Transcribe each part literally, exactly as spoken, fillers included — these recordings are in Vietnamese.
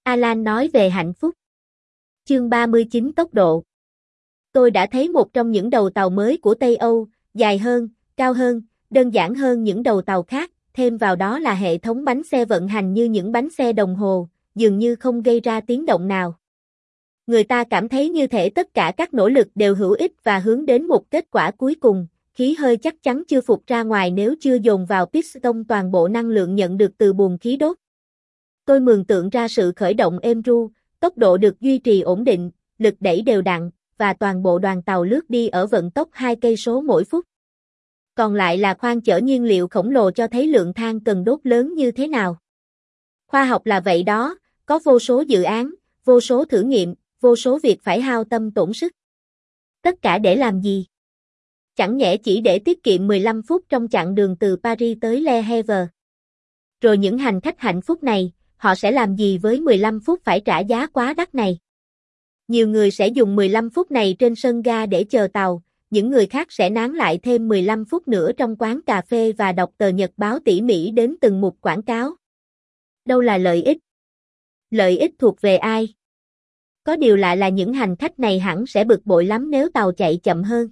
Alan nói về hạnh phúc. Chương ba mươi chín Tốc độ. Tôi đã thấy một trong những đầu tàu mới của Tây Âu, dài hơn, cao hơn, đơn giản hơn những đầu tàu khác, thêm vào đó là hệ thống bánh xe vận hành như những bánh xe đồng hồ, dường như không gây ra tiếng động nào. Người ta cảm thấy như thể tất cả các nỗ lực đều hữu ích và hướng đến một kết quả cuối cùng, khí hơi chắc chắn chưa phụt ra ngoài nếu chưa dồn vào piston toàn bộ năng lượng nhận được từ buồng khí đốt. Tôi mường tượng ra sự khởi động êm ru, tốc độ được duy trì ổn định, lực đẩy đều đặn, và toàn bộ đoàn tàu lướt đi ở vận tốc hai cây số mỗi phút. Còn lại là khoang chở nhiên liệu khổng lồ cho thấy lượng than cần đốt lớn như thế nào. Khoa học là vậy đó, có vô số dự án, vô số thử nghiệm, vô số việc phải hao tâm tổn sức. Tất cả để làm gì? Chẳng nhẽ chỉ để tiết kiệm mười lăm phút trong chặng đường từ Paris tới Le Havre. Rồi những hành khách hạnh phúc này, họ sẽ làm gì với mười lăm phút phải trả giá quá đắt này? Nhiều người sẽ dùng mười lăm phút này trên sân ga để chờ tàu, những người khác sẽ nán lại thêm mười lăm phút nữa trong quán cà phê và đọc tờ nhật báo tỉ mỉ đến từng mục quảng cáo. Đâu là lợi ích? Lợi ích thuộc về ai? Có điều lạ là những hành khách này hẳn sẽ bực bội lắm nếu tàu chạy chậm hơn.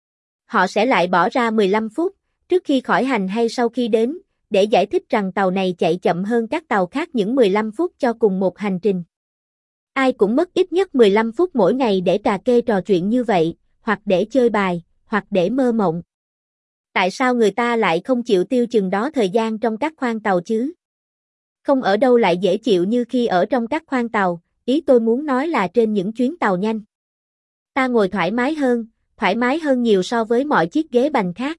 Họ sẽ lại bỏ ra mười lăm phút, trước khi khởi hành hay sau khi đến, để giải thích rằng tàu này chạy chậm hơn các tàu khác những mười lăm phút cho cùng một hành trình. Ai cũng mất ít nhất mười lăm phút mỗi ngày để cà kê trò chuyện như vậy, hoặc để chơi bài, hoặc để mơ mộng. Tại sao người ta lại không chịu tiêu chừng đó thời gian trong các khoang tàu chứ? Không ở đâu lại dễ chịu như khi ở trong các khoang tàu, ý tôi muốn nói là trên những chuyến tàu nhanh. Ta ngồi thoải mái hơn, thoải mái hơn nhiều so với mọi chiếc ghế bành khác.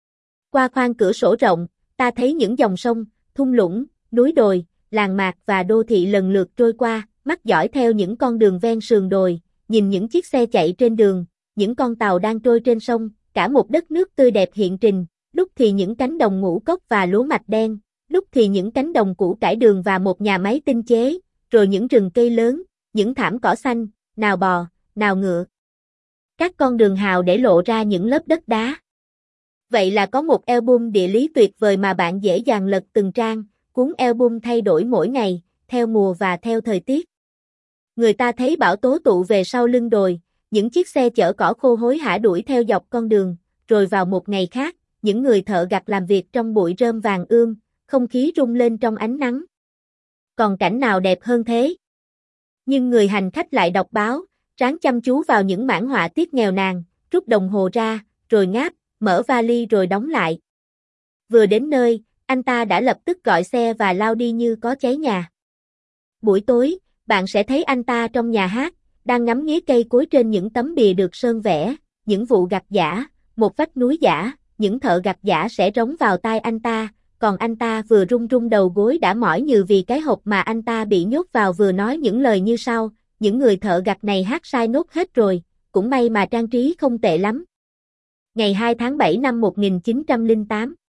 Qua khoang cửa sổ rộng, ta thấy những dòng sông, thung lũng, núi đồi, làng mạc và đô thị lần lượt trôi qua, mắt dõi theo những con đường ven sườn đồi, nhìn những chiếc xe chạy trên đường, những con tàu đang trôi trên sông, cả một đất nước tươi đẹp hiện trình, lúc thì những cánh đồng ngũ cốc và lúa mạch đen, lúc thì những cánh đồng củ cải đường và một nhà máy tinh chế, rồi những rừng cây lớn, những thảm cỏ xanh, nào bò, nào ngựa. Các con đường hào để lộ ra những lớp đất đá. Vậy là có một album địa lý tuyệt vời mà bạn dễ dàng lật từng trang, cuốn album thay đổi mỗi ngày, theo mùa và theo thời tiết. Người ta thấy bão tố tụ về sau lưng đồi, những chiếc xe chở cỏ khô hối hả đuổi theo dọc con đường, rồi vào một ngày khác, những người thợ gặt làm việc trong bụi rơm vàng ươm, không khí rung lên trong ánh nắng. Còn cảnh nào đẹp hơn thế? Nhưng người hành khách lại đọc báo, ráng chăm chú vào những mảng họa tiết nghèo nàn, rút đồng hồ ra, rồi ngáp, mở vali rồi đóng lại. Vừa đến nơi, anh ta đã lập tức gọi xe và lao đi như có cháy nhà. Buổi tối, bạn sẽ thấy anh ta trong nhà hát, đang ngắm nghía cây cối trên những tấm bìa được sơn vẽ, những vụ gặt giả, một vách núi giả, những thợ gặt giả sẽ rống vào tai anh ta, còn anh ta vừa rung rung đầu gối đã mỏi như vì cái hộp mà anh ta bị nhốt vào vừa nói những lời như sau, những người thợ gặt này hát sai nốt hết rồi, cũng may mà trang trí không tệ lắm. Ngày hai tháng bảy năm một nghìn chín trăm lẻ tám